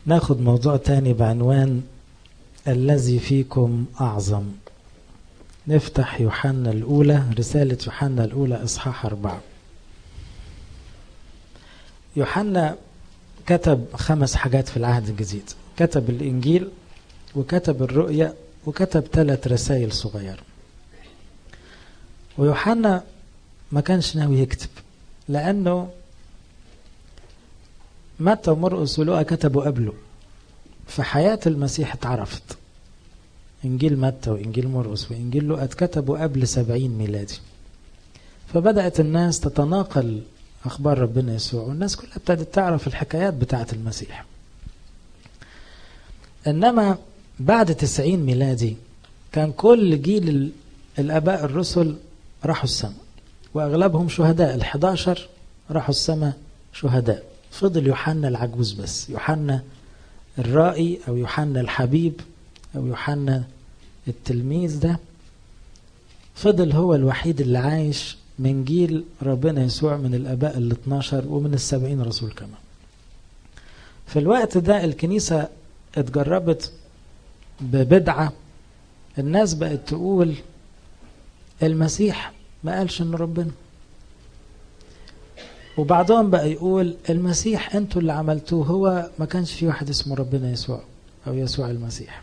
ناخد موضوع تاني بعنوان الذي فيكم أعظم. نفتح يوحنا الأولى، رسالة يوحنا الأولى إصحاح 4. يوحنا كتب 5 حاجات في العهد الجديد، كتب الإنجيل وكتب الرؤيا وكتب 3 رسائل صغيرة. ويوحنا ما كانش ناوي يكتب، لأنه متى ومرقس ولوقا كتبوا قبله، فحياة المسيح اتعرفت. إنجيل متى وإنجيل مرقس وإنجيل لوقا اتكتبوا قبل 70 ميلادي، فبدأت الناس تتناقل أخبار ربنا يسوع، والناس كلها ابتدت تعرف الحكايات بتاعة المسيح. إنما بعد 90 ميلادي كان كل جيل الآباء الرسل راحوا السماء، وأغلبهم شهداء. 11 راحوا السماء شهداء، فضل يوحنا العجوز بس، يوحنا الرائي أو يوحنا الحبيب أو يوحنا التلميذ، ده فضل هو الوحيد اللي عايش من جيل ربنا يسوع، من الآباء 12 ومن 70 رسول كمان. في الوقت ده الكنيسة اتجربت ببدعة، الناس بقت تقول المسيح ما قالش إن ربنا، وبعضهم بقى يقول المسيح انتوا اللي عملتوه، هو ما كانش في واحد اسمه ربنا يسوع أو يسوع المسيح.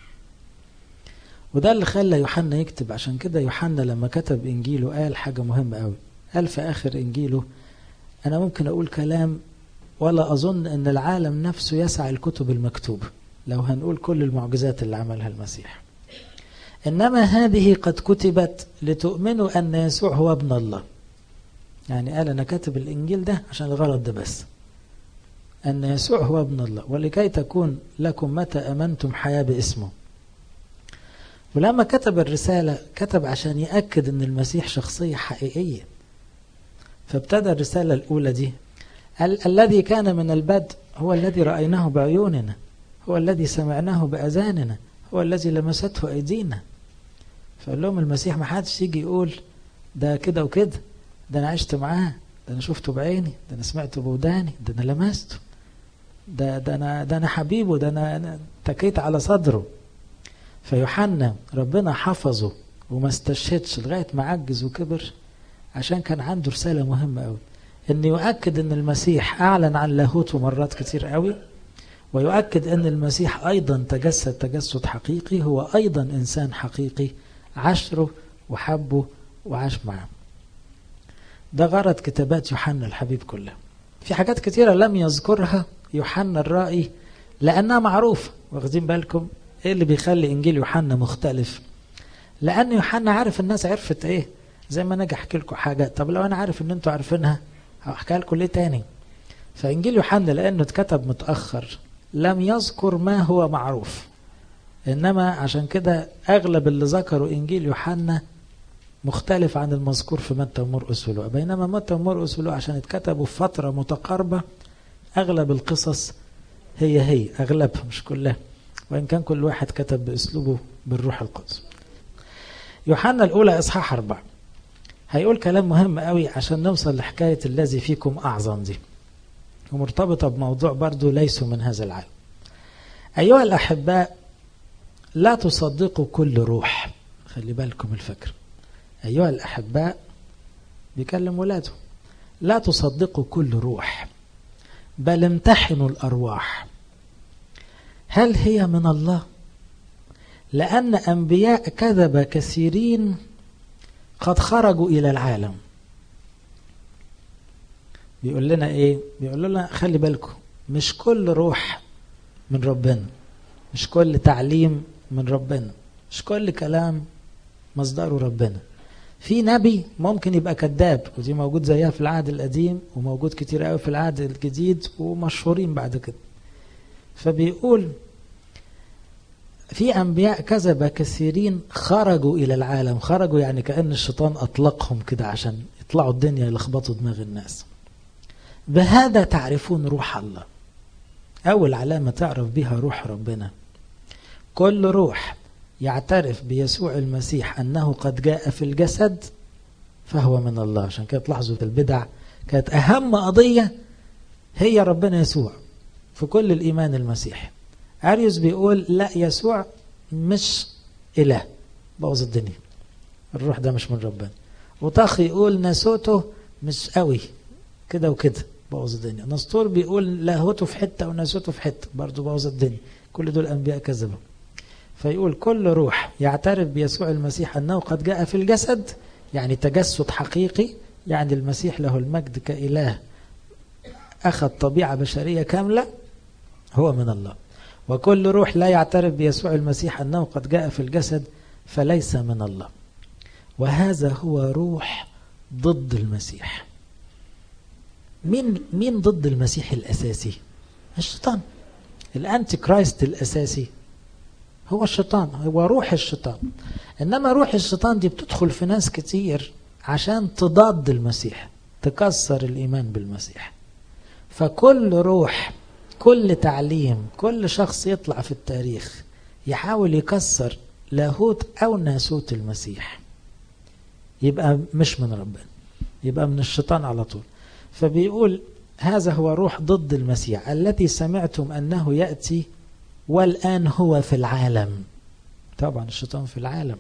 وده اللي خلى يوحنا يكتب. عشان كده يوحنا لما كتب إنجيله قال حاجة مهمة قوي، قال في آخر إنجيله: أنا ممكن أقول كلام ولا أظن أن العالم نفسه يسع الكتب المكتوبة لو هنقول كل المعجزات اللي عملها المسيح، إنما هذه قد كتبت لتؤمنوا أن يسوع هو ابن الله. يعني قال أنا كاتب الإنجيل ده عشان الغرض ده بس، أن يسوع هو ابن الله، ولكي تكون لكم متى أمنتم حياة باسمه. ولما كتب الرسالة كتب عشان يأكد أن المسيح شخصية حقيقية. فابتدى الرسالة الأولى دي: الذي كان من البدء هو الذي رأيناه بعيوننا، هو الذي سمعناه بأذاننا، هو الذي لمسته أيدينا. فقال لهم المسيح ما حدش يجي يقول ده كده وكده، ده أنا عشت معاه، ده أنا شفته بعيني، ده أنا سمعته بوداني، ده أنا لمسته، ده أنا حبيبه، ده أنا تكيت على صدره. فيوحنا ربنا حفظه وما استشهدش لغاية ما عجز وكبر، عشان كان عنده رسالة مهمة قوي، أن يؤكد أن المسيح أعلن عن لاهوته مرات كتير قوي، ويؤكد أن المسيح أيضا تجسد تجسد حقيقي، هو أيضا إنسان حقيقي عاشره وحبه وعاش معه. ده غرض كتابات يوحنا الحبيب كلها. في حاجات كتيرة لم يذكرها يوحنا الرائي لأنها معروفة. واخدين بالكم ايه اللي بيخلي انجيل يوحنا مختلف؟ لان يوحنا عارف الناس عرفت ايه. زي ما انا اجي احكي لكم حاجه، طب لو انا عارف ان انتوا عارفينها هحكيها لكم ليه تاني؟ فانجيل يوحنا لانه اتكتب متاخر لم يذكر ما هو معروف، انما عشان كده اغلب اللي ذكروا انجيل يوحنا مختلف عن المذكور في متى ومرقس ولوقا. بينما متى ومرقس ولوقا عشان اتكتبوا في فتره متقاربه، اغلب القصص هي اغلبها مش كلها، وإن كان كل واحد كتب بأسلوبه بالروح القدس. يوحنا الأولى إصحاح 4 هيقول كلام مهم قوي عشان نوصل لحكاية الذي فيكم أعظم دي، ومرتبطة بموضوع برضو ليسوا من هذا العالم. أيها الأحباء، لا تصدقوا كل روح. خلي بالكم الفكر. أيها الأحباء بيكلم ولاده، لا تصدقوا كل روح، بل امتحنوا الأرواح هل هي من الله، لأن أنبياء كذب كثيرين قد خرجوا إلى العالم. بيقول لنا إيه؟ بيقول لنا خلي بالكم، مش كل روح من ربنا، مش كل تعليم من ربنا، مش كل كلام مصدره ربنا. في نبي ممكن يبقى كذاب، ودي موجود زيها في العهد القديم وموجود كتير قوي في العهد الجديد ومشهورين بعد كده. فبيقول في أنبياء كذب كثيرين خرجوا إلى العالم. خرجوا يعني كأن الشيطان أطلقهم كده عشان يطلعوا الدنيا يلخبطوا دماغ الناس. بهذا تعرفون روح الله. أول علامة تعرف بها روح ربنا، كل روح يعترف بيسوع المسيح أنه قد جاء في الجسد فهو من الله. عشان كده تلاحظوا البدع كانت أهم قضية هي ربنا يسوع، في كل الإيمان المسيحي. أريوس بيقول لا، يسوع مش إله، بوظ الدنيا، الروح ده مش من ربنا. وطخ يقول ناسوته مش قوي كده وكده، بوظ الدنيا. نسطور بيقول لاهوته في حتة وناسوته في حتة، برضو بوظ الدنيا. كل دول أنبياء كذبوا. فيقول كل روح يعترف بيسوع المسيح أنه قد جاء في الجسد، يعني تجسد حقيقي، يعني المسيح له المجد كإله أخذ طبيعة بشرية كاملة، هو من الله. وكل روح لا يعترف بيسوع المسيح أنه قد جاء في الجسد فليس من الله. وهذا هو روح ضد المسيح. مين ضد المسيح الأساسي؟ الشيطان. الأنتي كرايست الأساسي هو الشيطان، هو روح الشيطان. إنما روح الشيطان دي بتدخل في ناس كتير عشان تضاد المسيح، تكسر الإيمان بالمسيح. فكل روح، كل تعليم، كل شخص يطلع في التاريخ يحاول يكسر لاهوت أو ناسوت المسيح يبقى مش من ربنا، يبقى من الشيطان على طول. فبيقول هذا هو روح ضد المسيح التي سمعتم أنه يأتي والآن هو في العالم. طبعا الشيطان في العالم.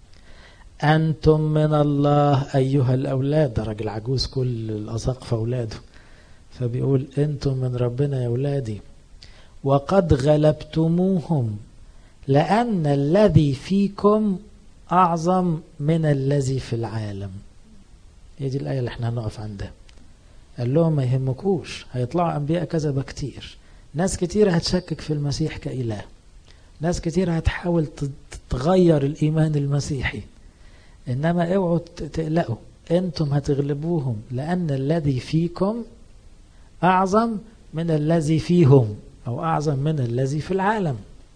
أنتم من الله أيها الأولاد، ده راجل عجوز كل الأساقفة أولاده، فبيقول أنتم من ربنا يا أولادي، وقد غلبتموهم لأن الذي فيكم أعظم من الذي في العالم. هي دي الآية اللي احنا هنقف عندها. قال لهم ما يهمكوش، هيطلعوا أنبياء كذبة كتير، ناس كتير هتشكك في المسيح كإله، ناس كتير هتحاول تغير الإيمان المسيحي، إنما اوعوا تقلقوا، أنتم هتغلبوهم لأن الذي فيكم أعظم من الذي فيهم، أو أعظم من الذي في العالم.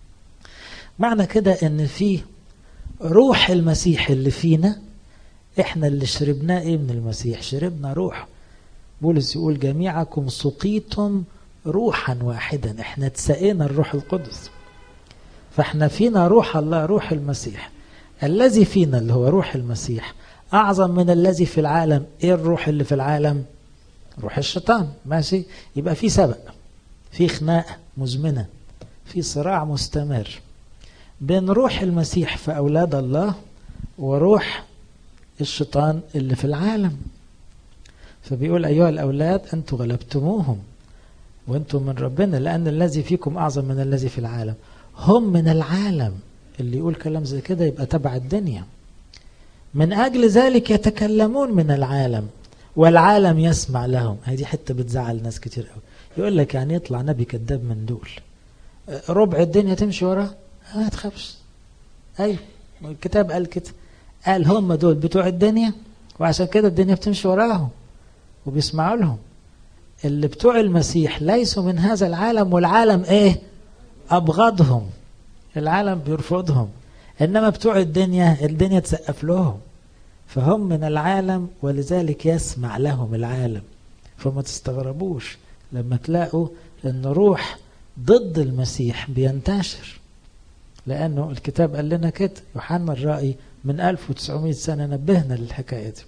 معنى كده أن فيه روح المسيح اللي فينا، إحنا اللي شربناه إيه من المسيح؟ شربنا روح. بولس يقول جميعكم سقيتم روحا واحدا، إحنا تسقينا الروح القدس. فإحنا فينا روح الله، روح المسيح. الذي فينا اللي هو روح المسيح أعظم من الذي في العالم. إيه الروح اللي في العالم؟ روح الشيطان. ماشي، يبقى في سبق، في خناقة مزمنة، في صراع مستمر بين روح المسيح في أولاد الله وروح الشيطان اللي في العالم. فبيقول أيها الأولاد أنتم غلبتموهم وأنتم من ربنا لأن الذي فيكم أعظم من الذي في العالم. هم من العالم، اللي يقول كلام زي كده يبقى تبع الدنيا. من أجل ذلك يتكلمون من العالم والعالم يسمع لهم. هذه حتة بتزعل ناس كتير قوي. يقول لك يعني يطلع نبي كذاب من دول، ربع الدنيا تمشي وراه، ما تخافش. أيوة، الكتاب قال كده، قال هم دول بتوع الدنيا وعشان كده الدنيا بتمشي وراهم وبيسمعوا لهم. اللي بتوع المسيح ليسوا من هذا العالم، والعالم ايه؟ أبغضهم، العالم بيرفضهم. إنما بتوع الدنيا تسقف لهم، فهم من العالم ولذلك يسمع لهم العالم. فما تستغربوش لما تلاقوا أن روح ضد المسيح بينتشر، لأنه الكتاب قال لنا كده. يوحنا الرائي من 1900 سنة نبهنا للحكاية دي.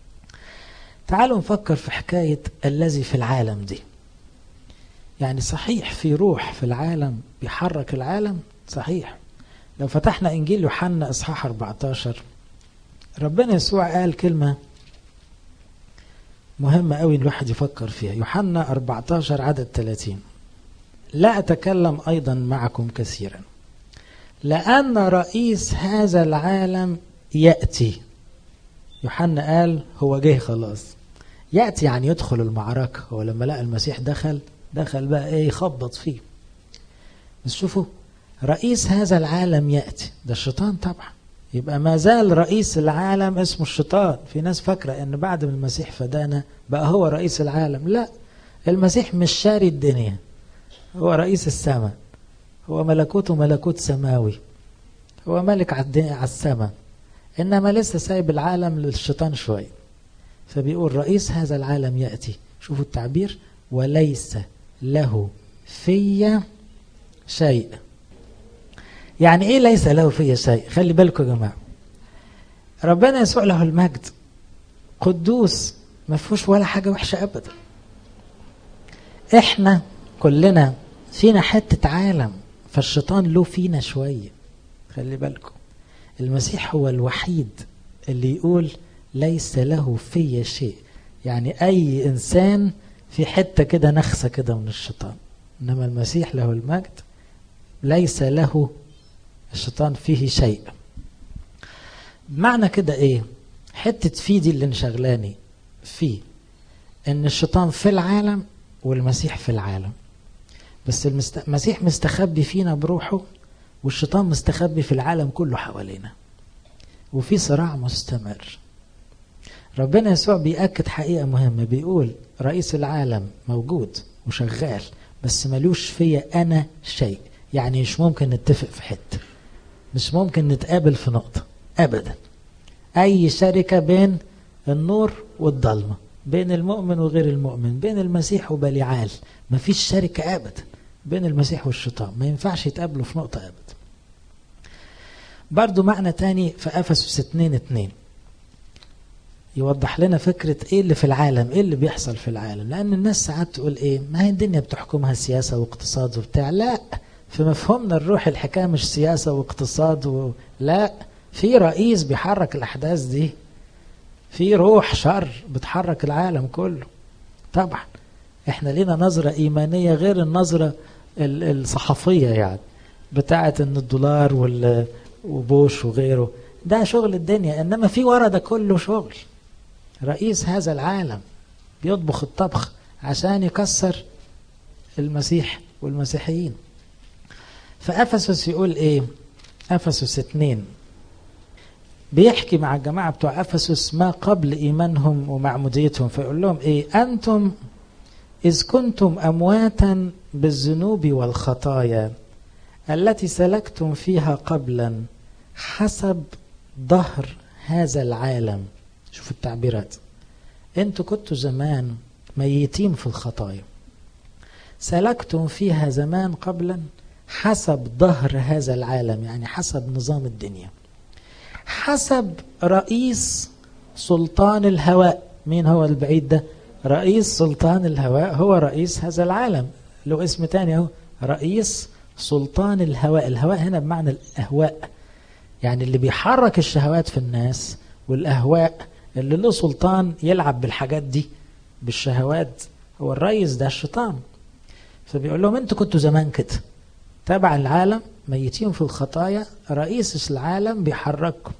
تعالوا نفكر في حكاية الذي في العالم دي. يعني صحيح في روح في العالم بيحرك العالم، صحيح. لو فتحنا إنجيل يوحنا إصحاح 14 ربنا يسوع قال كلمة مهمة قوي الواحد يفكر فيها. يوحنا 14 عدد 30: لا أتكلم أيضا معكم كثيرا لأن رئيس هذا العالم يأتي. يوحنا قال هو جه خلاص. يأتي يعني يدخل المعركة. هو لما لقى المسيح دخل بقى ايه؟ يخبط فيه. بس شوفوا، رئيس هذا العالم يأتي، ده الشيطان طبعا. يبقى ما زال رئيس العالم اسمه الشيطان. في ناس فاكرة ان بعد ما المسيح فدانا بقى هو رئيس العالم. لا، المسيح مش شاري الدنيا، هو رئيس السماء، هو ملكوته ملكوت سماوي، هو ملك على السماء، إنما لسه سايب العالم للشيطان شوي. فبيقول رئيس هذا العالم يأتي، شوفوا التعبير، وليس له في شيء. يعني ايه ليس له في شيء؟ خلي بالكم يا جماعة، ربنا يسوع له المجد قدوس، ما فيهوش ولا حاجة وحشة أبدا. احنا كلنا فينا حتة عالم، فالشيطان له فينا شوية. خلي بالكم، المسيح هو الوحيد اللي يقول ليس له في شيء. يعني أي إنسان في حتة كده نخسة كده من الشيطان، إنما المسيح له المجد ليس له الشيطان فيه شيء. معنى كده إيه؟ حتة في دي اللي انشغلاني فيه، إن الشيطان في العالم والمسيح في العالم، بس المسيح مستخبي فينا بروحه، والشيطان مستخبي في العالم كله حوالينا، وفي صراع مستمر. ربنا يسوع بيأكد حقيقة مهمة، بيقول رئيس العالم موجود وشغال، بس ملوش فيا أنا شيء. يعني مش ممكن نتفق في حتة، مش ممكن نتقابل في نقطة أبدا. أي شركة بين النور والضلمة، بين المؤمن وغير المؤمن، بين المسيح وبليعال، مفيش شركة أبدا بين المسيح والشيطان، ما ينفعش يتقابلوا في نقطة أبدا. برضو معنى تاني في أفسس 2:2 يوضح لنا فكرة ايه اللي في العالم، ايه اللي بيحصل في العالم. لأن الناس ساعات تقول ايه، ما هي الدنيا بتحكمها سياسة واقتصاد وبتاع. لا، في مفهومنا الروح الحكاية مش سياسة واقتصاد لا، في رئيس بيحرك الأحداث دي، في روح شر بتحرك العالم كله. طبعا احنا لينا نظرة إيمانية غير النظرة الصحفية، يعني بتاعة ان الدولار وبوش وغيره، ده شغل الدنيا. انما في ورا ده كله شغل رئيس هذا العالم بيطبخ الطبخ عشان يكسر المسيح والمسيحيين. فأفسس يقول ايه؟ أفسس 2 بيحكي مع الجماعة بتوع أفسس ما قبل إيمانهم ومعموديتهم، فيقول لهم ايه؟ أنتم إذ كنتم أمواتا بالذنوب والخطايا التي سلكتم فيها قبلا حسب ظهر هذا العالم. شوفوا التعبيرات، انتوا كنتوا زمان ميتين في الخطايا، سلكتم فيها زمان قبلا حسب ظهر هذا العالم، يعني حسب نظام الدنيا، حسب رئيس سلطان الهواء. مين هو البعيد ده؟ رئيس سلطان الهواء هو رئيس هذا العالم، له اسم تاني اهو، رئيس سلطان الهواء. الهواء هنا بمعنى الأهواء، يعني اللي بيحرك الشهوات في الناس والأهواء، اللي له سلطان يلعب بالحاجات دي بالشهوات، هو الرئيس ده الشيطان. فبيقول لهم انتوا كنتوا زمان كده تبع العالم ميتين في الخطايا، رئيس العالم بيحرككم.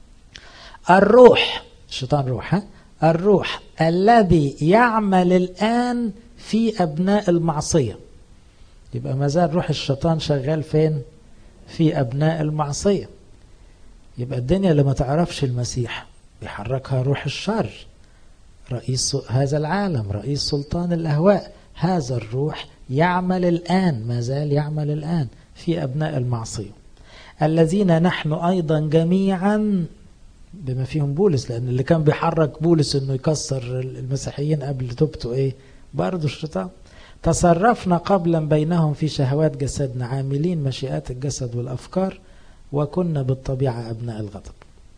الروح، الشيطان روح، ها؟ الروح الذي يعمل الآن في أبناء المعصية. يبقى ما زال روح الشيطان شغال فين؟ في أبناء المعصية. يبقى الدنيا اللي ما تعرفش المسيح بيحركها روح الشر، رئيس هذا العالم، رئيس سلطان الأهواء. هذا الروح يعمل الآن، ما زال يعمل الآن في أبناء المعصية، الذين نحن أيضا جميعا، بما فيهم بولس، لأن اللي كان بيحرك بولس أنه يكسر المسيحيين قبل توبته إيه؟ برضو الشيطان. تصرفنا قبلا بينهم في شهوات جسدنا، عاملين مشيئات الجسد والأفكار، وكنا بالطبيعة أبناء الغضب.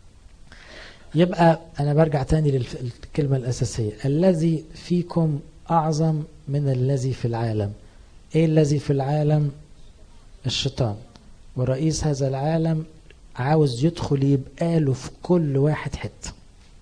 يبقى أنا برجع تاني للكلمة الأساسية، الذي فيكم أعظم من الذي في العالم. إيه الذي في العالم؟ الشيطان، ورئيس هذا العالم عاوز يدخل يبقى له في كل واحد حتة.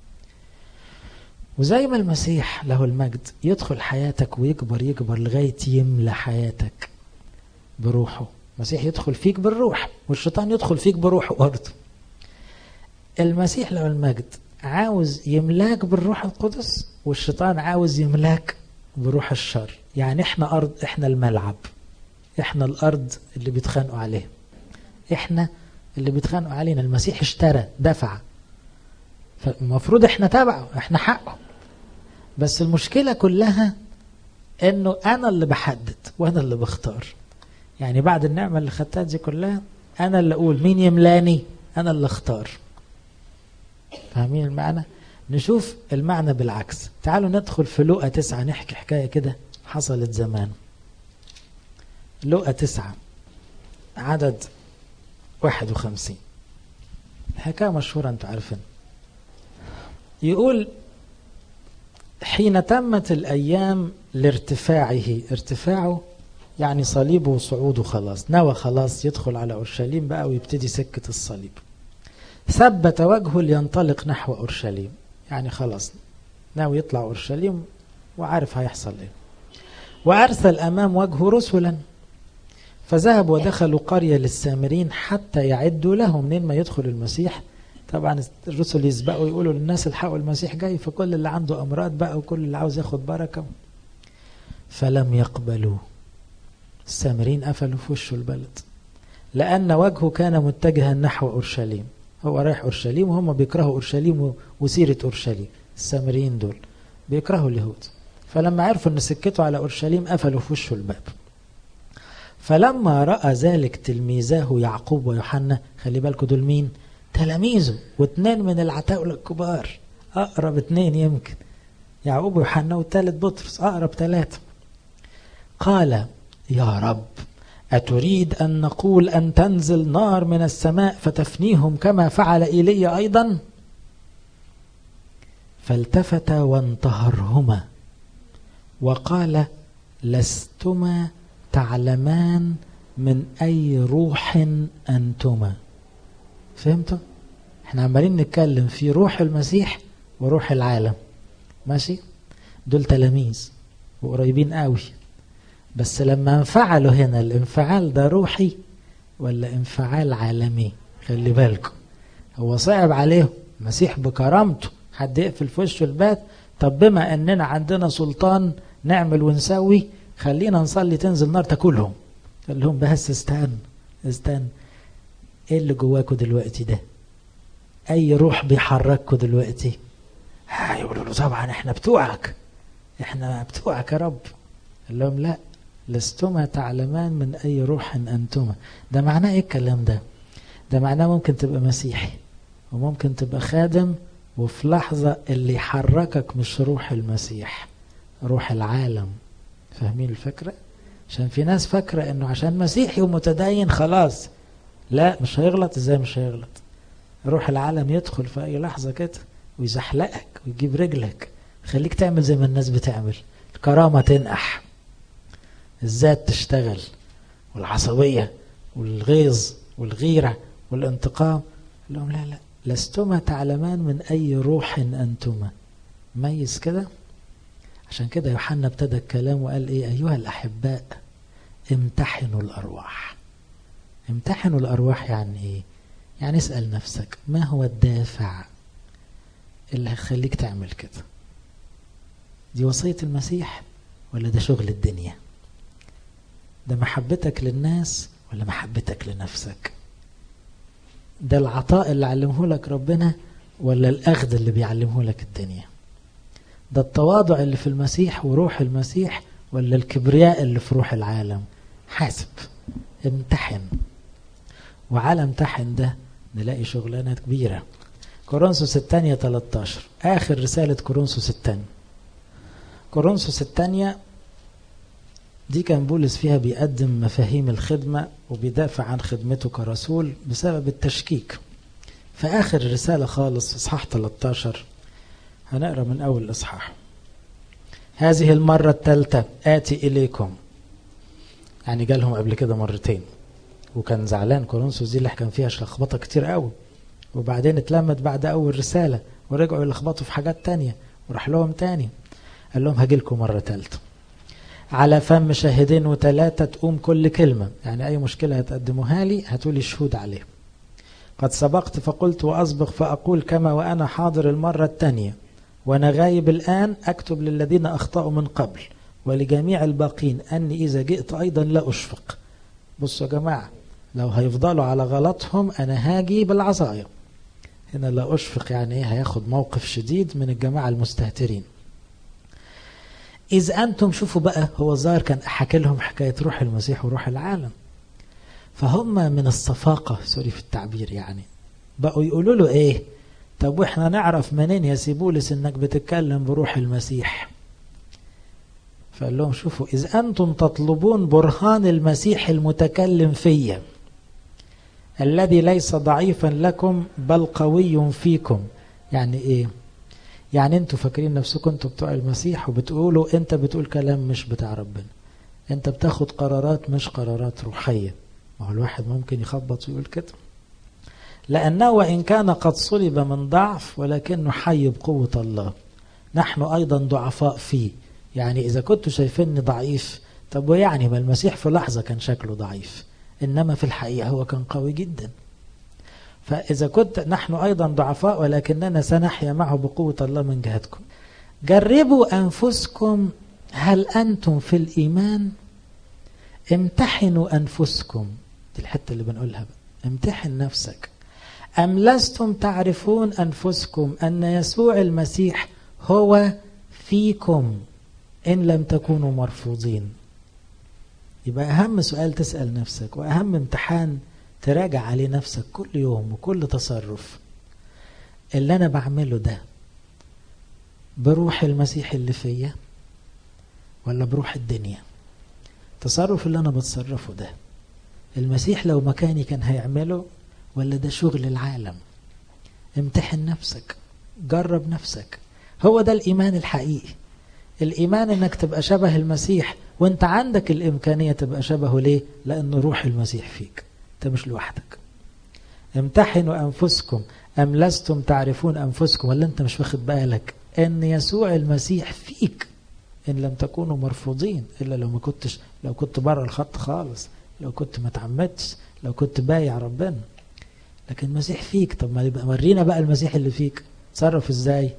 وزي ما المسيح له المجد يدخل حياتك ويكبر يكبر لغاية يملى حياتك بروحه، المسيح يدخل فيك بالروح، والشيطان يدخل فيك بروحه برضه. المسيح له المجد عاوز يملاك بالروح القدس، والشيطان عاوز يملاك بروح الشر. يعني احنا أرض، احنا الملعب، احنا الأرض اللي بيتخانقوا عليها، احنا اللي بيتخانقوا علينا. المسيح اشترى، دفع، فالمفروض احنا تبعه، احنا حقه. بس المشكلة كلها انه انا اللي بحدد وانا اللي بختار. يعني بعد النعمة اللي خدتها دي كلها انا اللي اقول مين يملاني، انا اللي اختار. فاهمين المعنى؟ نشوف المعنى بالعكس. تعالوا ندخل في لوقا 9 نحكي حكاية كده حصلت زمان. لوقا 9 عدد 51، حكاية مشهورة انتوا عارفين. يقول حين تمت الأيام لارتفاعه، ارتفاعه يعني صليبه وصعوده خلاص، نوى خلاص يدخل على أورشليم بقى ويبتدي سكة الصليب. ثبت وجهه لينطلق نحو أورشليم، يعني خلاص ناوي يطلع أورشليم وعارف هيحصل ايه. وأرسل أمام وجهه رسلا فذهب ودخلوا قرية للسامرين حتى يعدوا له. منين ما يدخل المسيح طبعا الرسل يسبقوا يقولوا للناس الحقوا المسيح جاي، فكل اللي عنده أمراض بقى وكل اللي عاوز ياخد بركة. فلم يقبلوا، السامرين قفلوا في وشه البلد، لأن وجهه كان متجها نحو أورشليم. هو رايح أورشليم وهم بيكرهوا أورشليم وسيرة أورشليم. السامريين دول بيكرهوا اليهود، فلما عرفوا أن سكته على أورشليم قفلوا في وشه الباب. فلما رأى ذلك تلميذاه يعقوب ويوحنا، خلي بالكم دول مين؟ تلاميذه، واثنين من العتاولة الكبار، أقرب اثنين يمكن يعقوب ويوحنا، والثالث بطرس أقرب ثلاثة. قال يا رب أتريد أن نقول أن تنزل نار من السماء فتفنيهم كما فعل إيليا أيضا؟ فالتفت وانتهرهما وقال لستما تعلمان من أي روح أنتما. فهمتوا؟ احنا عمالين نتكلم في روح المسيح وروح العالم، ماشي؟ دول تلاميذ وقريبين قوي، بس لما انفعلوا هنا الانفعال ده روحي ولا انفعال عالمي؟ خلي بالكم، هو صعب عليهم المسيح بكرامته حد يقفل في وشه الباب؟ طب بما اننا عندنا سلطان نعمل ونسوي، خلينا نصلي تنزل نار تاكلهم. قال لهم بس استنى، ايه اللي جواكوا دلوقتي ده؟ اي روح بيحرككوا دلوقتي؟ هيقولوا له طبعا احنا بتوعك يا رب. قال لهم لا، لستما تعلمان من أي روح أنتما. ده معناه إيه الكلام ده؟ ده معناه ممكن تبقى مسيحي وممكن تبقى خادم، وفي لحظة اللي يحركك مش روح المسيح، روح العالم. فاهمين الفكرة؟ عشان في ناس فاكرة إنه عشان مسيحي ومتدين خلاص، لا مش هيغلط. إزاي مش هيغلط؟ روح العالم يدخل في أي لحظة كده ويزحلقك ويجيب رجلك، خليك تعمل زي ما الناس بتعمل، الكرامة تنقح، الذات تشتغل، والعصبية والغيظ والغيرة والانتقام. لهم لا، لستما تعلمان من أي روح أنتما. ميز كده. عشان كده يوحنا ابتدى الكلام وقال إيه؟ أيها الأحباء امتحنوا الأرواح. امتحنوا الأرواح يعني إيه؟ يعني اسأل نفسك ما هو الدافع اللي هيخليك تعمل كده؟ دي وصية المسيح ولا ده شغل الدنيا؟ ده محبتك للناس ولا محبتك لنفسك؟ ده العطاء اللي علمه لك ربنا ولا الأخذ اللي بيعلمه لك الدنيا؟ ده التواضع اللي في المسيح وروح المسيح ولا الكبرياء اللي في روح العالم؟ حاسب، امتحن. وعلى امتحن ده نلاقي شغلانة كبيرة. كورنثوس الثانية 13، آخر رسالة كورنثوس الثانية. كورنثوس الثانية دي كان بولس فيها بيقدم مفاهيم الخدمة وبيدافع عن خدمته كرسول بسبب التشكيك. في آخر الرسالة خالص إصحاح 13 هنقرأ من أول الإصحاح. هذه المرة الثالثة آتي إليكم، يعني جالهم قبل كده مرتين وكان زعلان. كورنثوس دي اللي كان فيها لخبطة كتير قوي، وبعدين اتلمت بعد أول رسالة ورجعوا يلخبطوا في حاجات تانية، وراح لهم تاني قال لهم هجيلكم مرة ثالثة على فم شاهدين وثلاثة تقوم كل كلمة. يعني أي مشكلة هتقدموها لي هتقولي شهود عليه. قد سبقت فقلت وأسبق فأقول كما وأنا حاضر المرة الثانية، وأنا غايب الآن أكتب للذين أخطأوا من قبل ولجميع الباقين أني إذا جئت أيضا لا أشفق. بصوا يا جماعة، لو هيفضلوا على غلطهم أنا هاجي بالعصاية. هنا لا أشفق يعني إيه؟ هياخد موقف شديد من الجماعة المستهترين. إذ أنتم، شوفوا بقى، هو الظاهر كان حكى لهم حكاية روح المسيح وروح العالم، فهم من الصفاقة سوري في التعبير، يعني بقوا يقولوا له إيه؟ طب وإحنا نعرف منين يا سيبولس إنك بتتكلم بروح المسيح؟ فقال لهم شوفوا، إذ أنتم تطلبون برهان المسيح المتكلم فيا الذي ليس ضعيفا لكم بل قوي فيكم. يعني إيه؟ يعني انتوا فاكرين نفسكم انتوا بتوع المسيح وبتقولوا انت بتقول كلام مش بتاع ربنا. انت بتاخد قرارات مش قرارات روحية. ما هو الواحد ممكن يخبط ويقول كده. لأنه وإن كان قد صلب من ضعف ولكنه حي بقوة الله، نحن أيضا ضعفاء فيه. يعني إذا كنتوا شايفيني ضعيف، طب ويعني ما المسيح في لحظة كان شكله ضعيف، إنما في الحقيقة هو كان قوي جدا. فإذا كنت نحن أيضا ضعفاء ولكننا سنحيا معه بقوة الله من جهتكم. جربوا أنفسكم هل أنتم في الإيمان، امتحنوا أنفسكم. دي الحتة اللي بنقولها بقى. امتحن نفسك. أم لستم تعرفون أنفسكم أن يسوع المسيح هو فيكم إن لم تكونوا مرفوضين. يبقى أهم سؤال تسأل نفسك، وأهم امتحان تراجع عليه نفسك كل يوم وكل تصرف. اللي أنا بعمله ده بروح المسيح اللي فيا ولا بروح الدنيا؟ تصرف اللي أنا بتصرفه ده المسيح لو مكاني كان هيعمله ولا ده شغل العالم؟ امتحن نفسك، جرب نفسك. هو ده الإيمان الحقيقي. الإيمان انك تبقى شبه المسيح، وانت عندك الإمكانية تبقى شبهه. ليه؟ لأن روح المسيح فيك، انت مش لوحدك. امتحنوا أنفسكم أم لستم تعرفون أنفسكم، ولا انت مش واخد بالك ان يسوع المسيح فيك إن لم تكونوا مرفوضين. إلا لو كنت بره الخط خالص، لو كنت ما تعمدتش، لو كنت بايع ربنا. لكن المسيح فيك. طب ما يبقى ورينا بقى المسيح اللي فيك تصرف ازاي.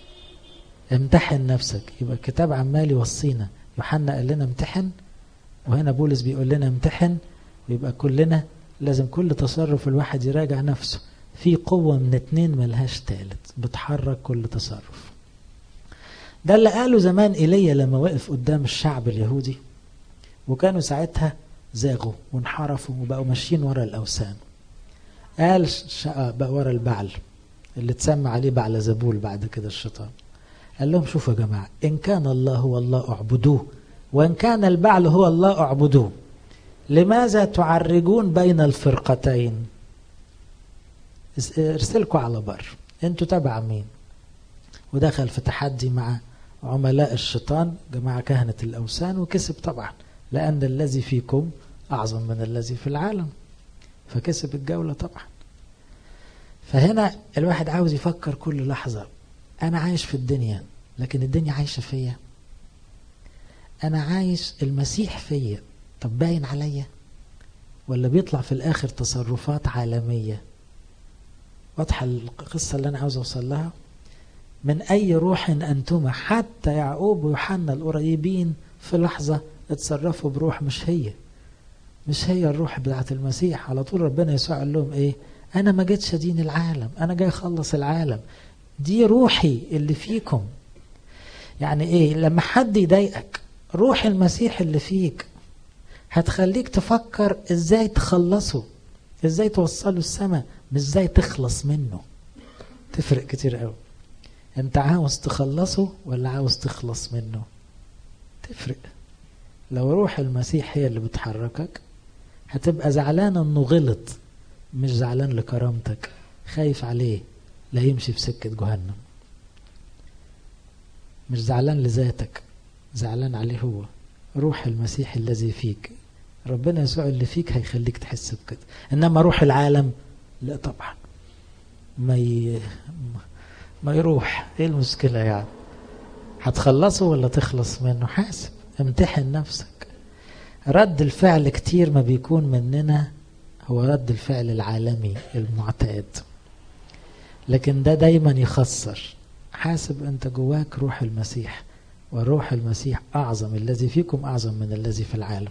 امتحن نفسك. يبقى الكتاب عمال يوصينا. يوحنا قال لنا امتحن، وهنا بولس بيقول لنا امتحن. ويبقى كلنا لازم كل تصرف الواحد يراجع نفسه. في قوة من اتنين ملهاش تالت بتحرك كل تصرف. ده اللي قاله زمان إيليا لما وقف قدام الشعب اليهودي، وكانوا ساعتها زاغوا وانحرفوا وبقوا ماشيين ورا الأوثان. قال بقى ورا البعل اللي تسمى عليه بعل زبول بعد كده الشيطان. قال لهم شوفوا يا جماعة، إن كان الله هو الله اعبدوه، وإن كان البعل هو الله اعبدوه. لماذا تعرجون بين الفرقتين؟ ارسلكوا على بر. انتوا تبع مين؟ ودخل في تحدي مع عملاء الشيطان جماعة كهنة الأوثان، وكسب طبعا، لأن الذي فيكم أعظم من الذي في العالم. فكسب الجولة طبعا. فهنا الواحد عاوز يفكر كل لحظة، أنا عايش في الدنيا لكن الدنيا عايشة فيا. أنا عايش المسيح فيا، طب باين عليا ولا بيطلع في الآخر تصرفات عالمية؟ واضحة القصة اللي أنا عاوز أوصل لها؟ من أي روح أنتما. حتى يعقوب ويوحنا القريبين في لحظة اتصرفوا بروح مش هي الروح بتاعت المسيح. على طول ربنا يسوع قال لهم إيه؟ أنا ما جيتش أدين العالم، أنا جاي أخلص العالم. دي روحي اللي فيكم. يعني إيه؟ لما حد يضايقك، روح المسيح اللي فيك هتخليك تفكر إزاي تخلصه، إزاي توصله السماء، مش إزاي تخلص منه. تفرق كتير قوي. أنت عاوز تخلصه ولا عاوز تخلص منه؟ تفرق. لو روح المسيح هي اللي بتحركك هتبقى زعلان انه غلط، مش زعلان لكرامتك، خايف عليه لا يمشي في سكة جهنم. مش زعلان لذاتك، زعلان عليه هو. روح المسيح الذي فيك، ربنا يسوع اللي فيك هيخليك تحس بكده. انما روح العالم لا طبعا، ما يروح. ايه المشكلة يعني؟ هتخلصه ولا تخلص منه؟ حاسب، امتحن نفسك. رد الفعل كتير ما بيكون مننا هو رد الفعل العالمي المعتاد، لكن ده دايما يخسر. حاسب انت جواك روح المسيح، وروح المسيح اعظم، الذي فيكم اعظم من الذي في العالم.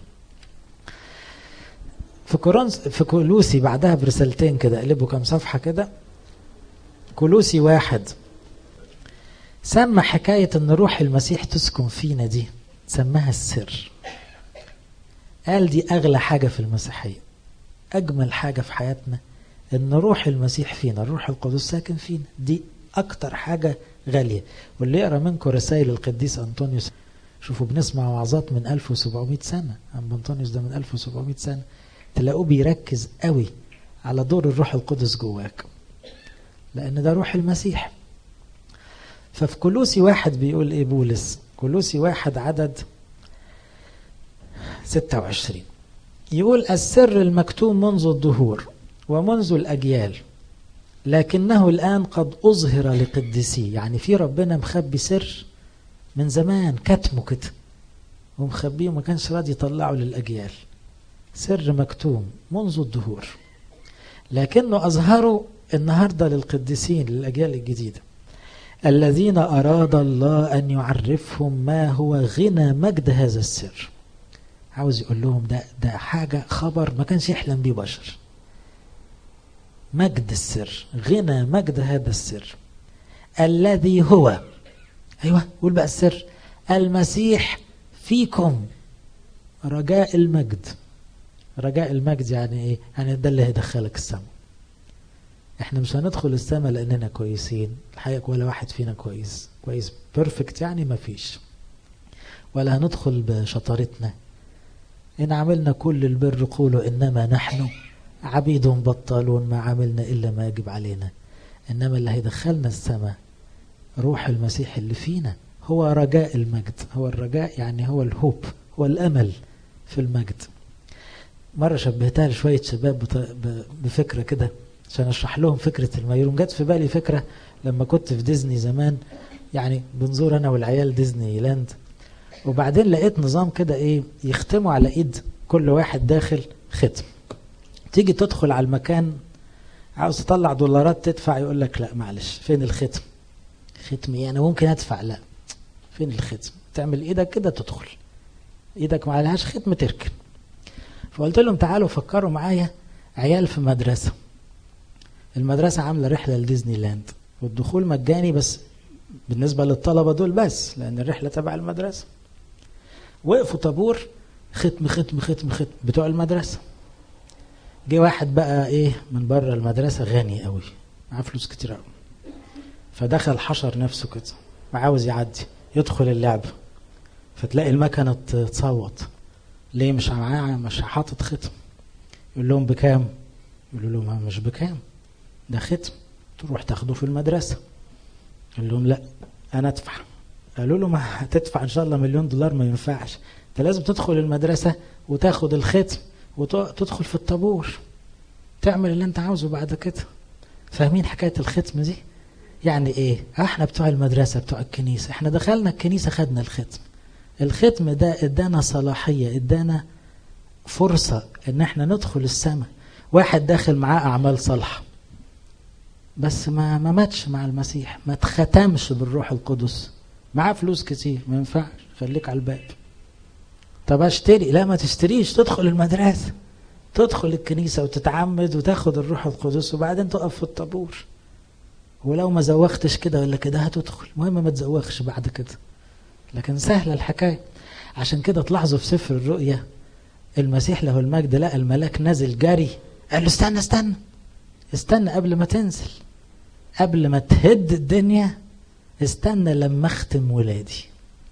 في كولوسي بعدها برسالتين كده، اقلبوا كم صفحة كده. كولوسي 1 سمى حكاية ان روح المسيح تسكن فينا دي، سماها السر. قال دي اغلى حاجة في المسيحية، اجمل حاجة في حياتنا ان روح المسيح فينا، الروح القدس ساكن فينا. دي اكتر حاجة غالية. واللي يقرأ منكم رسائل القديس أنطونيوس، شوفوا بنسمع وعظات من 1700 سنة. عم أنطونيوس ده من 1700 سنة. تلاقوه بيركز قوي على دور الروح القدس جواك، لأن ده روح المسيح. ففي كولوسي 1 بيقول إيه بولس؟ كولوسي 1 عدد 26 يقول السر المكتوم منذ الدهور ومنذ الأجيال لكنه الآن قد أظهر لقدسيه. يعني في ربنا مخبي سر من زمان كتمه كده ومخبيه وما كانش راضي يطلعه للأجيال. سر مكتوم منذ الدهور لكنه أظهره النهاردة للقديسين للأجيال الجديدة الذين أراد الله أن يعرفهم ما هو غنى مجد هذا السر. عاوز يقول لهم ده حاجة خبر ما كانش يحلم بيه بشر. مجد السر غنى مجد هذا السر الذي هو أيوة قول بقى السر المسيح فيكم رجاء المجد. رجاء المجد يعني ايه؟ يعني ده اللي هيدخلك السماء. احنا مش هندخل السماء لاننا كويسين الحقيقة ولا واحد فينا كويس بيرفكت يعني ما فيش. ولا هندخل بشطارتنا ان عملنا كل البر قولوا انما نحن عبيد بطالون ما عملنا الا ما يجب علينا. انما اللي هيدخلنا السماء روح المسيح اللي فينا هو رجاء المجد. هو الرجاء يعني هو الهوب هو الامل في المجد. مرة شبهتها لشوية شباب بفكرة كده عشان اشرح لهم فكرة الميرون. جت في بالي فكرة لما كنت في ديزني زمان يعني بنزور انا والعيال ديزني لاند وبعدين لقيت نظام كده ايه يختموا على ايد كل واحد داخل ختم. تيجي تدخل على المكان عاوز تطلع دولارات تدفع يقول لك لا معلش فين الختم. ختم ايه انا ممكن ادفع لا فين الختم. تعمل ايدك كده تدخل ايدك ما عليهاش ختم تركن. فقلت لهم تعالوا فكروا معايا عيال في مدرسة. المدرسة عاملة رحلة لديزني لاند والدخول مجاني بس بالنسبة للطلبة دول بس لأن الرحلة تبع المدرسة. وقفوا طابور ختم ختم ختم ختم بتوع المدرسة. جه واحد بقى ايه من بره المدرسة غني قوي معاه فلوس كتير قوي فدخل حشر نفسه كده وعاوز يعدي يدخل اللعبة فتلاقي المكنة تصوت ليه مش معاه مش حاطط ختم. يقول لهم بكام؟ يقولوا له ما مش بكام ده ختم تروح تاخده في المدرسة. قال لهم لا انا ادفع. قالوا له ما هتدفع ان شاء الله $1,000,000 ما ينفعش انت لازم تدخل المدرسة وتاخد الختم وتدخل في الطابور تعمل اللي انت عاوزه بعد كده. فاهمين حكاية الختم دي؟ يعني ايه؟ احنا بتوع المدرسة بتوع الكنيسة احنا دخلنا الكنيسة خدنا الختم. الختم ده ادانا صلاحية ادانا فرصة ان احنا ندخل السماء. واحد داخل معاه اعمال صالحة بس ما ماتش مع المسيح ما اتختمش بالروح القدس معاه فلوس كتير ما ينفعش خليك على الباب. طب اشتري لا ما تشتريش تدخل المدرسة تدخل الكنيسة وتتعمد وتاخد الروح القدس وبعدين تقف في الطابور. ولو ما زوختش كده ولا كده هتدخل المهم ما تزوخش بعد كده. لكن سهلة الحكاية. عشان كده تلاحظوا في سفر الرؤيا المسيح له المجد لقى الملاك نازل جري قال له استنى قبل ما تنزل قبل ما تهد الدنيا استنى لما اختم ولادي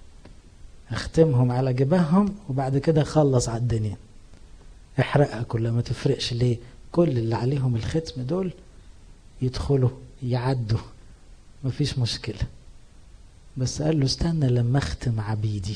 اختمهم على جبههم وبعد كده خلص على الدنيا احرقها كلها ما تفرقش ليه كل اللي عليهم الختم دول يدخلوا يعدوا مفيش مشكلة. بس قال له استنى لما اختم عبيدي.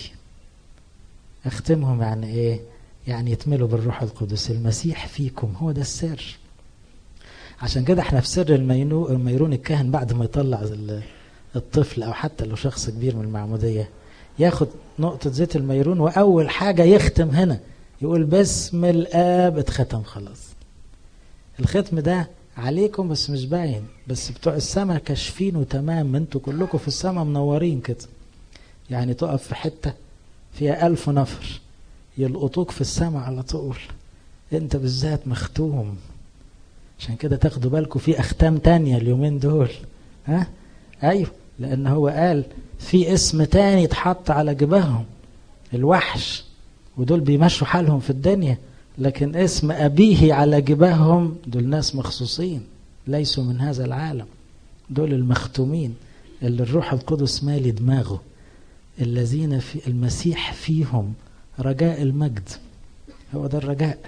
اختمهم يعني ايه؟ يعني يتملوا بالروح القدس. المسيح فيكم هو ده السر. عشان كده احنا في سر الميرون الكاهن بعد ما يطلع الطفل او حتى لو شخص كبير من المعمودية ياخد نقطة زيت الميرون واول حاجة يختم هنا يقول باسم الاب اتختم خلاص. الختم ده عليكم بس مش باين بس بتوع السماء كاشفينه تمام. انتوا كلكم في السماء منورين كده يعني تقف في حتة فيها 1000 نفر يلقطوك في السماء على طول. انت بالذات مختوم. عشان كده تاخدوا بالكم في اختام تانية اليومين دول. ها ايوه لان هو قال في اسم تاني اتحط على جبههم الوحش ودول بيمشوا حالهم في الدنيا لكن اسم أبيه على جباههم دول ناس مخصوصين ليسوا من هذا العالم. دول المختومين اللي الروح القدس مالي دماغه الذين في المسيح فيهم رجاء المجد. هو ده الرجاء.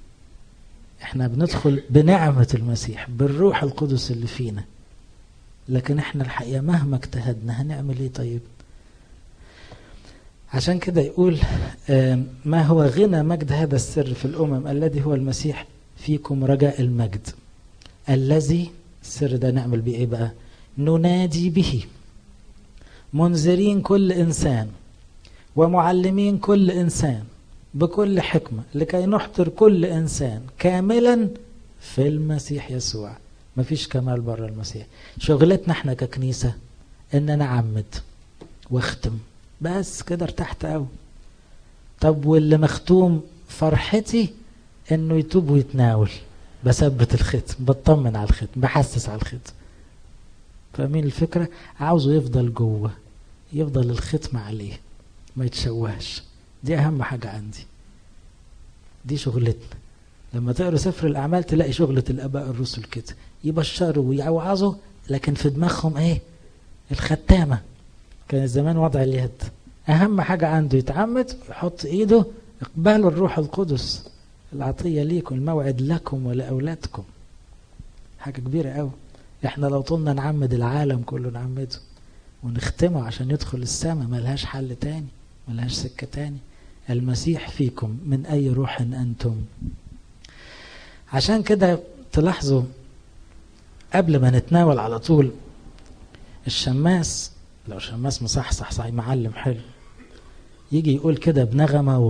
احنا بندخل بنعمة المسيح بالروح القدس اللي فينا لكن احنا الحقيقة مهما اجتهدنا هنعمل ايه؟ طيب عشان كده يقول ما هو غنى مجد هذا السر في الأمم الذي هو المسيح فيكم رجاء المجد الذي السر ده نعمل بيه ايه بقى؟ ننادي به منذرين كل إنسان ومعلمين كل إنسان بكل حكمة لكي نحضر كل إنسان كاملا في المسيح يسوع. مفيش كمال بره المسيح. شغلتنا احنا ككنيسة ان نعمد واختم بس كده ارتحت قوي. طب واللي مختوم فرحتي انه يتوب ويتناول، بثبت الختم، بطمن على الختم، بحسس على الختم. فاهمين الفكرة؟ عاوزه يفضل جوه، يفضل الختم عليه ما يتشوهش. دي اهم حاجة عندي، دي شغلتنا. لما تقرأ سفر الأعمال تلاقي شغلة الآباء الرسل كده، يبشروا ويوعظوا لكن في دماغهم ايه؟ الختامة. كان زمان وضع اليد أهم حاجة عنده، يتعمد ويحط إيده، اقبلوا الروح القدس العطية ليكم، الموعد لكم ولأولادكم. حاجة كبيرة قوي. احنا لو طولنا نعمد العالم كله نعمده ونختمه عشان يدخل السماء، ملهاش حل تاني، ملهاش سكة تاني. المسيح فيكم من أي روح أنتم. عشان كده تلاحظوا قبل ما نتناول على طول الشماس، لو شماس مصحصح صحيح معلم حلو، يجي يقول كده بنغمة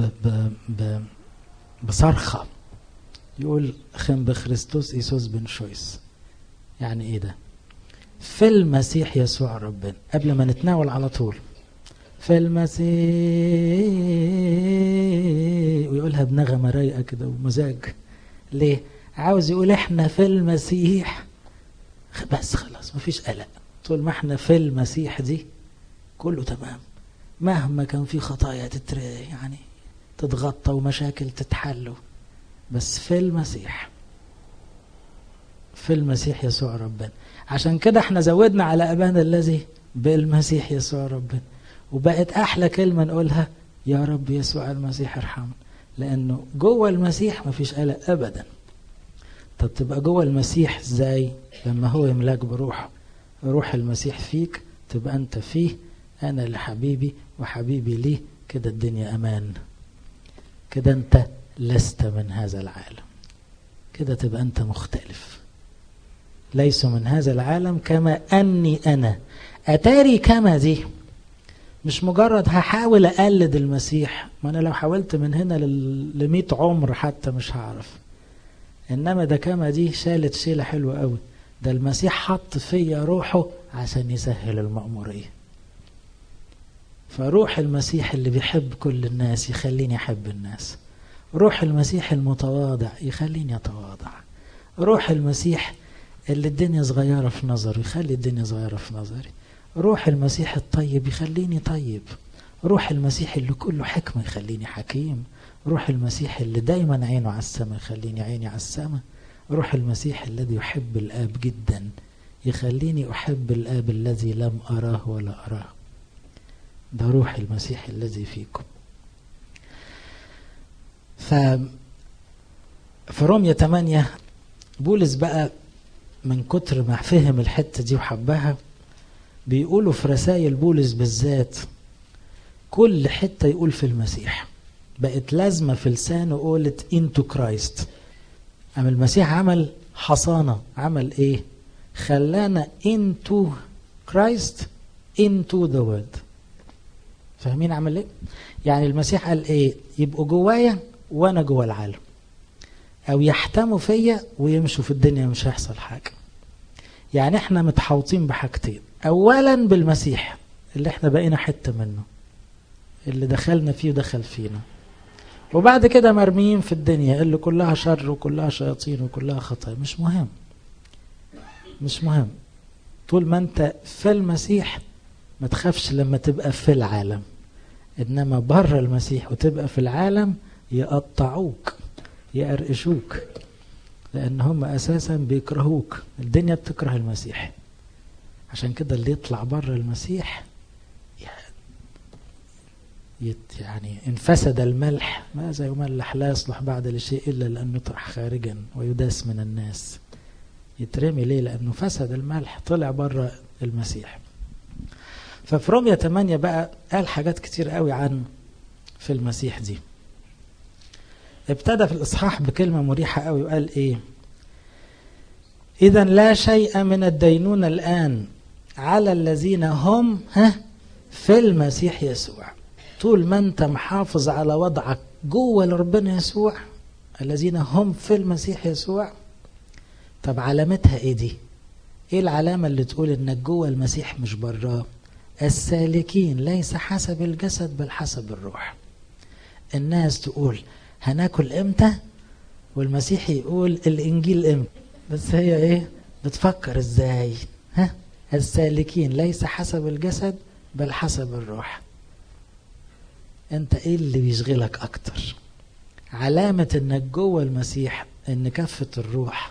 بصرخة، يقول خم بخريستوس إيسوس بن شويس. يعني ايه ده؟ في المسيح يسوع ربنا. قبل ما نتناول على طول في المسيح، ويقولها بنغمة رايقة كده ومزاج. ليه؟ عاوز يقول احنا في المسيح بس خلاص مفيش قلق. طول ما احنا في المسيح دي كله تمام. مهما كان في خطايا يعني تتغطى ومشاكل تتحل، بس في المسيح، في المسيح يسوع ربنا. عشان كده احنا زودنا على أبانا الذي بالمسيح يسوع ربنا، وبقت أحلى كلمة نقولها يا رب يسوع المسيح ارحمنا، لأنه جوه المسيح مفيش قلق أبدا. طب تبقى جوه المسيح ازاي؟ لما هو يملاك بروحه، روح المسيح فيك، تبقى أنت فيه، أنا لحبيبي وحبيبي ليه. كده الدنيا أمان، كده أنت لست من هذا العالم، كده تبقى أنت مختلف. ليس من هذا العالم كما أني أنا. أتاري كما دي مش مجرد هحاول أقلد المسيح، ما أنا لو حاولت من هنا ل100 عمر حتى مش هعرف. إنما ده كما دي شالت شيلة حلوة قوي. ده المسيح حط فيا روحه عشان يسهل المأمورية. فروح المسيح اللي بيحب كل الناس يخليني أحب الناس. روح المسيح المتواضع يخليني أتواضع. روح المسيح اللي الدنيا صغيرة في نظره يخلي الدنيا صغيرة في نظري. روح المسيح الطيب يخليني طيب. روح المسيح اللي كله حكمة يخليني حكيم. روح المسيح اللي دايما عينه على السماء يخليني عيني على السماء. روح المسيح الذي يحب الآب جدا يخليني أحب الآب الذي لم أراه ولا أراه. ده روح المسيح الذي فيكم. في رومية 8 بولس بقى من كتر ما فهم الحتة دي وحبها، بيقولوا في رسائل بولس بالذات كل حتة يقول في المسيح. بقت لازمة في لسانه قولت into Christ. أما المسيح عمل حصانة، عمل إيه؟ خلانا into Christ into the world. فاهمين عمل إيه؟ يعني المسيح قال إيه؟ يبقوا جوايا وأنا جوا العالم، أو يحتموا فيا ويمشوا في الدنيا مش هيحصل حاجة. يعني احنا متحوطين بحاجتين، أولا بالمسيح اللي احنا بقينا حتة منه، اللي دخلنا فيه ودخل فينا، وبعد كده مرميين في الدنيا اللي كلها شر وكلها شياطين وكلها خطايا. مش مهم، مش مهم. طول ما انت في المسيح ما تخافش لما تبقى في العالم. انما بره المسيح وتبقى في العالم يقطعوك يقرقشوك، لان هم اساسا بيكرهوك. الدنيا بتكره المسيح. عشان كده اللي يطلع بره المسيح يعني إن فسد الملح ماذا يملح؟ لا يصلح بعد لشيء إلا لأنه يطرح خارجا ويداس من الناس. يترمي ليه؟ لأنه فسد الملح، طلع بره المسيح. ففي رومية 8 بقى قال حاجات كتير قوي عن في المسيح دي. ابتدى في الإصحاح بكلمة مريحة قوي وقال إيه؟ إذن لا شيء من الدينونة الآن على الذين هم في المسيح يسوع. طول ما أنت محافظ على وضعك جوه ربنا يسوع، الذين هم في المسيح يسوع. طب علامتها إيه دي؟ إيه العلامة اللي تقول إنك جوه المسيح مش براه؟ السالكين ليس حسب الجسد بل حسب الروح. الناس تقول هناكل إمتى، والمسيح يقول الإنجيل إمتى، بس هي إيه بتفكر إزاي؟ السالكين ليس حسب الجسد بل حسب الروح. أنت إيه اللي بيشغلك أكتر؟ علامة إنك جوه المسيح إن كفة الروح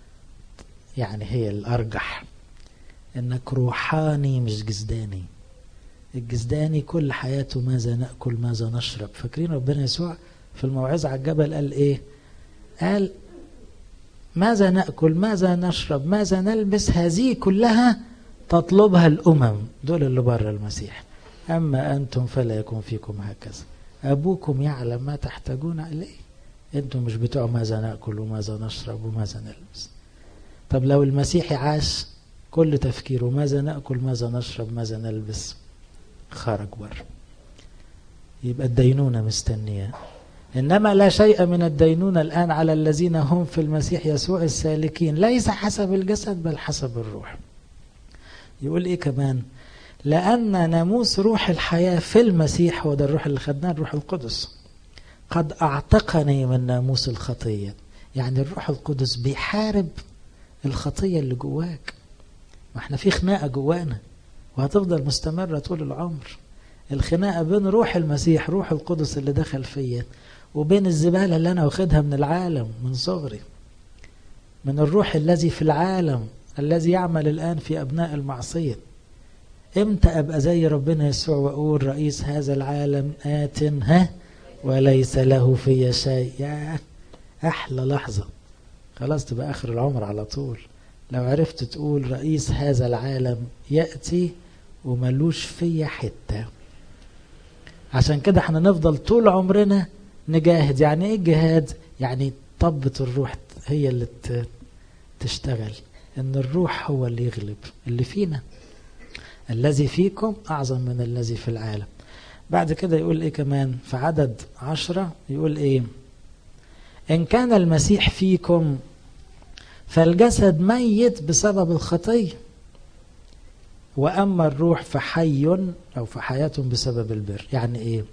يعني هي الأرجح، إنك روحاني مش جسداني. الجسداني كل حياته ماذا نأكل ماذا نشرب. فاكرين ربنا يسوع في الموعظة على الجبل قال إيه؟ قال ماذا نأكل ماذا نشرب ماذا نلبس هذه كلها تطلبها الأمم، دول اللي بره المسيح. أما أنتم فلا يكون فيكم هكذا، أبوكم يعلم ما تحتاجون إليه. أنتم مش بتوع ماذا نأكل وماذا نشرب وماذا نلبس. طب لو المسيحي عاش كل تفكيره ماذا نأكل ماذا نشرب ماذا نلبس، خرج بره، يبقى الدينونة مستنية. إنما لا شيء من الدينونة الآن على الذين هم في المسيح يسوع السالكين ليس حسب الجسد بل حسب الروح. يقول إيه كمان؟ لأن ناموس روح الحياة في المسيح، هو ده الروح اللي خدناه الروح القدس، قد أعتقني من ناموس الخطية. يعني الروح القدس بيحارب الخطية اللي جواك. ما احنا في خناقة جوانا وهتفضل مستمرة طول العمر. الخناقة بين روح المسيح روح القدس اللي دخل فيا وبين الزبالة اللي أنا واخدها من العالم من صغري، من الروح الذي في العالم الذي يعمل الآن في أبناء المعصية. امتى أبقى زي ربنا يسوع وأقول رئيس هذا العالم آت وليس له في شيء؟ يا أحلى لحظة، خلاص تبقى آخر العمر على طول لو عرفت تقول رئيس هذا العالم يأتي وملوش في حتة. عشان كده احنا نفضل طول عمرنا نجاهد. يعني ايه الجهاد؟ يعني طبة الروح هي اللي تشتغل، ان الروح هو اللي يغلب اللي فينا. الذي فيكم أعظم من الذي في العالم. بعد كده يقول ايه كمان في عدد 10؟ يقول ايه؟ إن كان المسيح فيكم فالجسد ميت بسبب الخطية، وأما الروح فحي أو فحياة بسبب البر. يعني إيه؟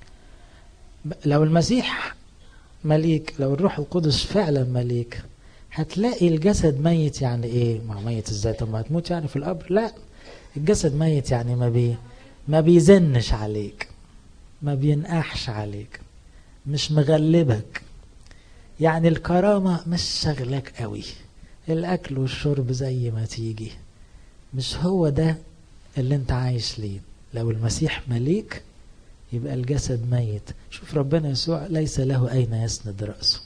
لو المسيح مليك، لو الروح القدس فعلا مليك، هتلاقي الجسد ميت. يعني إيه؟ ما ميت إزاي؟ طب ما هتموت يعني في القبر؟ لا، الجسد ميت يعني ما بيزنش عليك، ما بينقحش عليك، مش مغلبك. يعني الكرامة مش شغلك قوي، الأكل والشرب زي ما تيجي، مش هو ده اللي انت عايش ليه. لو المسيح مليك يبقى الجسد ميت. شوف ربنا يسوع ليس له أين يسند رأسه.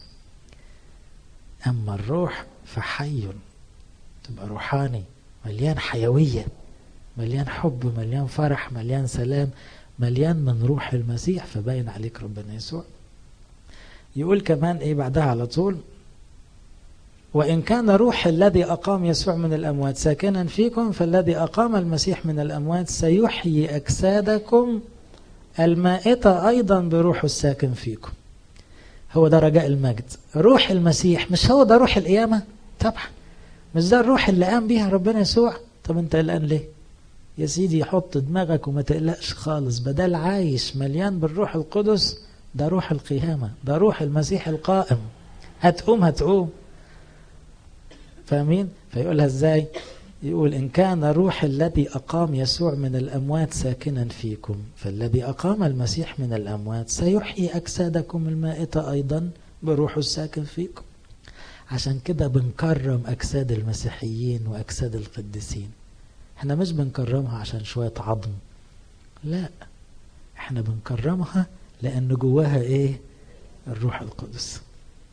أما الروح فحي، تبقى روحاني مليان حيوية، مليان حب، مليان فرح، مليان سلام، مليان من روح المسيح، فباين عليك ربنا يسوع. يقول كمان ايه بعدها على طول؟ وإن كان روح الذي أقام يسوع من الأموات ساكنا فيكم فالذي أقام المسيح من الأموات سيحيي أجسادكم المائتة أيضا بروح الساكن فيكم. هو ده رجاء المجد. روح المسيح مش هو ده روح القيامة؟ طبعا مش ده الروح اللي قام بيها ربنا يسوع. طب انت قلقان ليه يا سيدي؟ حط دماغك وما تقلقش خالص، بدل عايش مليان بالروح القدس. ده روح القيامة، ده روح المسيح القائم. هتقوم. فاهمين؟ فيقولها ازاي؟ يقول إن كان روح الذي أقام يسوع من الأموات ساكنا فيكم فالذي أقام المسيح من الأموات سيحيي أجسادكم المائتة أيضا بروح الساكن فيكم. عشان كده بنكرم أجساد المسيحيين وأجساد القديسين. احنا مش بنكرمها عشان شوية عظم، لا، احنا بنكرمها لأن جواها ايه؟ الروح القدس،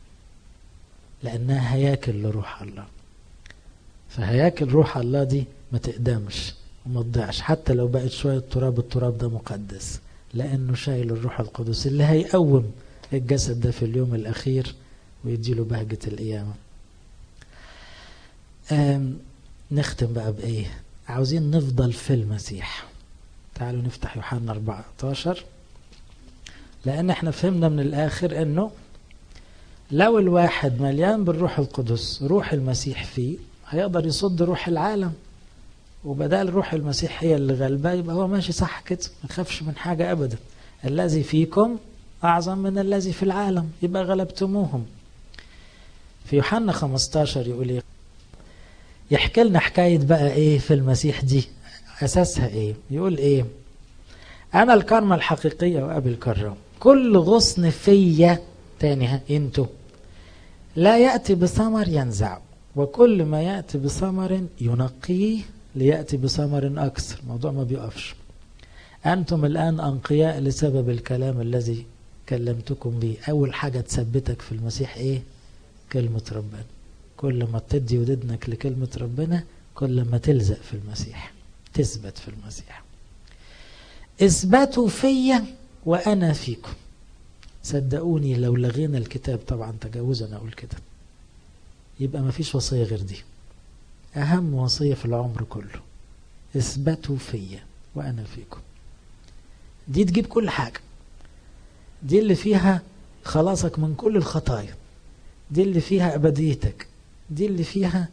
لأنها هياكل لروح الله. فهياكل روح الله دي ما تقدمش وما تضيعش، حتى لو بقت شوية تراب التراب ده مقدس، لأنه شايل الروح القدس اللي هيقوم الجسد ده في اليوم الأخير ويديله بهجة القيامة. نختم بقى بإيه؟ عاوزين نفضل في المسيح. تعالوا نفتح يوحنا 14، لأن احنا فهمنا من الآخر أنه لو الواحد مليان بالروح القدس، روح المسيح فيه، هيقدر يصد روح العالم، وبدال روح المسيح هي اللي غلبة، يبقى هو ماشي صح كده، ما يخافش من حاجة أبدا. الذي فيكم أعظم من الذي في العالم، يبقى غلبتموهم. في يوحنا 15 يقول إيه؟ يحكي لنا حكاية بقى إيه في المسيح دي، أساسها إيه؟ يقول إيه؟ أنا الكرمة الحقيقية وأبي الكرم، كل غصن فيا، تاني انتو، لا يأتي بثمر ينزع، وكل ما يأتي بثمر ينقيه ليأتي بثمر أكثر. الموضوع ما بيقفش. أنتم الآن أنقياء لسبب الكلام الذي كلمتكم به. أول حاجة تثبتك في المسيح إيه؟ كلمة ربنا. كل ما تدي ودنك لكلمة ربنا كل ما تلزق في المسيح، تثبت في المسيح. اثبتوا فيا وأنا فيكم. صدقوني لو لغينا الكتاب، طبعا تجاوزا أقول كده، يبقى ما فيش وصية غير دي، أهم وصية في العمر كله. اثبتوا فيا وأنا فيكم. دي تجيب كل حاجة، دي اللي فيها خلاصك من كل الخطايا، دي اللي فيها أبديتك، دي اللي فيها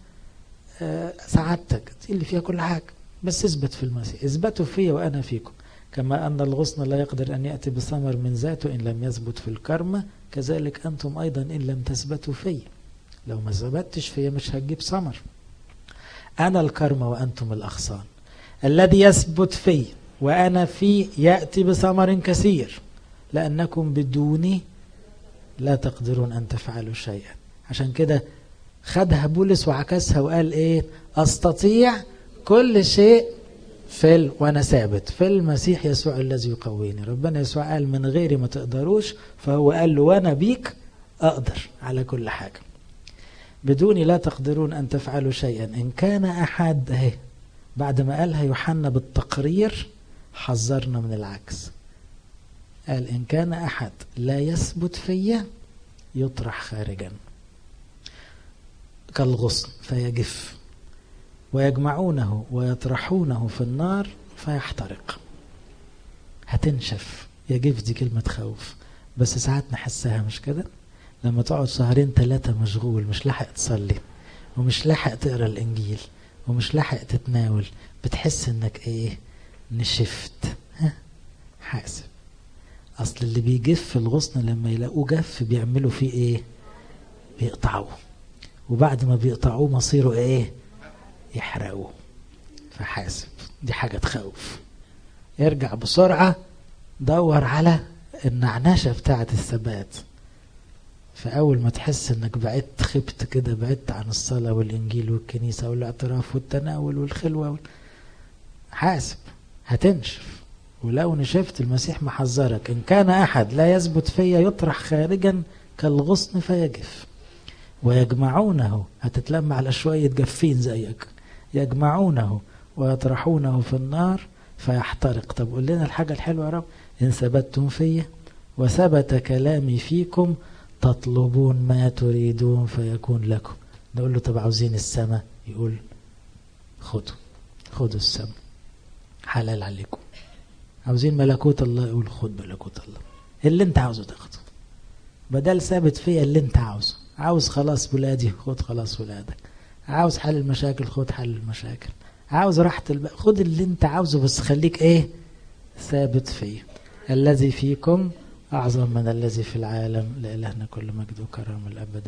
سعادتك، دي اللي فيها كل حاجة. بس اثبت في المسيح. اثبتوا فيا وأنا فيكم، كما أن الغصن لا يقدر أن يأتي بثمر من ذاته إن لم يثبت في الكرمة، كذلك أنتم أيضا إن لم تثبتوا فيا. لو ما ثبتش فيا مش هتجيب ثمر. أنا الكرمة وأنتم الأغصان، الذي يثبت في وأنا فيه يأتي بثمر كثير، لأنكم بدوني لا تقدرون أن تفعلوا شيئا. عشان كده خدها بولس وعكسها وقال إيه؟ أستطيع كل شيء وأنا ثابت في المسيح يسوع الذي يقويني. ربنا يسوع قال من غيري ما تقدروش، فهو قال له وأنا بيك أقدر على كل حاجة. بدوني لا تقدرون أن تفعلوا شيئا. إن كان أحد، اهي بعد ما قالها يوحنا بالتقرير حذرنا من العكس. قال إن كان أحد لا يثبت فيا يطرح خارجا كالغصن فيجف، ويجمعونه ويطرحونه في النار فيحترق. هتنشف. يجف دي كلمة خوف، بس ساعات نحسها مش كده؟ لما تقعد 2-3 مشغول، مش لاحق تصلي ومش لاحق تقرأ الإنجيل ومش لاحق تتناول، بتحس انك ايه؟ نشفت. حاسب. اصل اللي بيجف الغصن لما يلاقوه جف بيعملوا فيه ايه؟ بيقطعوه، وبعد ما بيقطعوه مصيره ايه؟ يحرقوه. فحاسب، دي حاجة تخوف. ارجع بسرعة دور على النعناشة بتاعة الثبات. فأول ما تحس انك بعدت، خبت كده، بعدت عن الصلاة والإنجيل والكنيسة والاعتراف والتناول والخلوة حاسب، هتنشف. ولو نشفت المسيح محذرك، إن كان أحد لا يثبت فيا يطرح خارجا كالغصن فيجف، ويجمعونه، هتتلم على شوية جفين زيك، يجمعونه ويطرحونه في النار فيحترق. طب قول لنا الحاجة الحلوة يا رب. إن ثبتتم فيا وثبت كلامي فيكم تطلبون ما تريدون فيكون لكم. نقول له طب عاوزين السماء، يقول خدوا السماء حلال عليكم. عاوزين ملكوت الله، يقول خد ملكوت الله. اللي انت عاوزه تاخده، بدل ثابت فيا اللي انت عاوزه. عاوز خلاص ولادي، خد خلاص ولادك. عاوز حل المشاكل، خد حل المشاكل. عاوز راحة خد اللي انت عاوزه، بس خليك ايه؟ ثابت فيه. الذي فيكم أعظم من الذي في العالم. لإلهنا كل مجد وكرم الأبد.